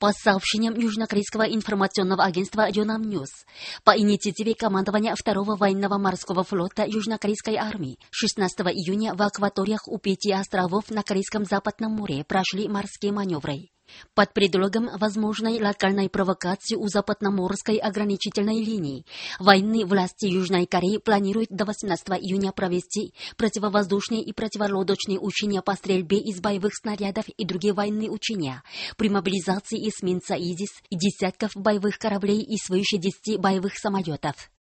По сообщениям южнокорейского информационного агентства Yonhap News, по инициативе командования второго военного морского флота южнокорейской армии 16 июня в акваториях у 5 островов на Корейском Западном море прошли морские маневры. Под предлогом возможной локальной провокации у западноморской ограничительной линии военные власти Южной Кореи планируют до 18 июня провести противовоздушные и противолодочные учения по стрельбе из боевых снарядов и другие военные учения при мобилизации эсминца «Идис» и десятков боевых кораблей и свыше 10 боевых самолетов.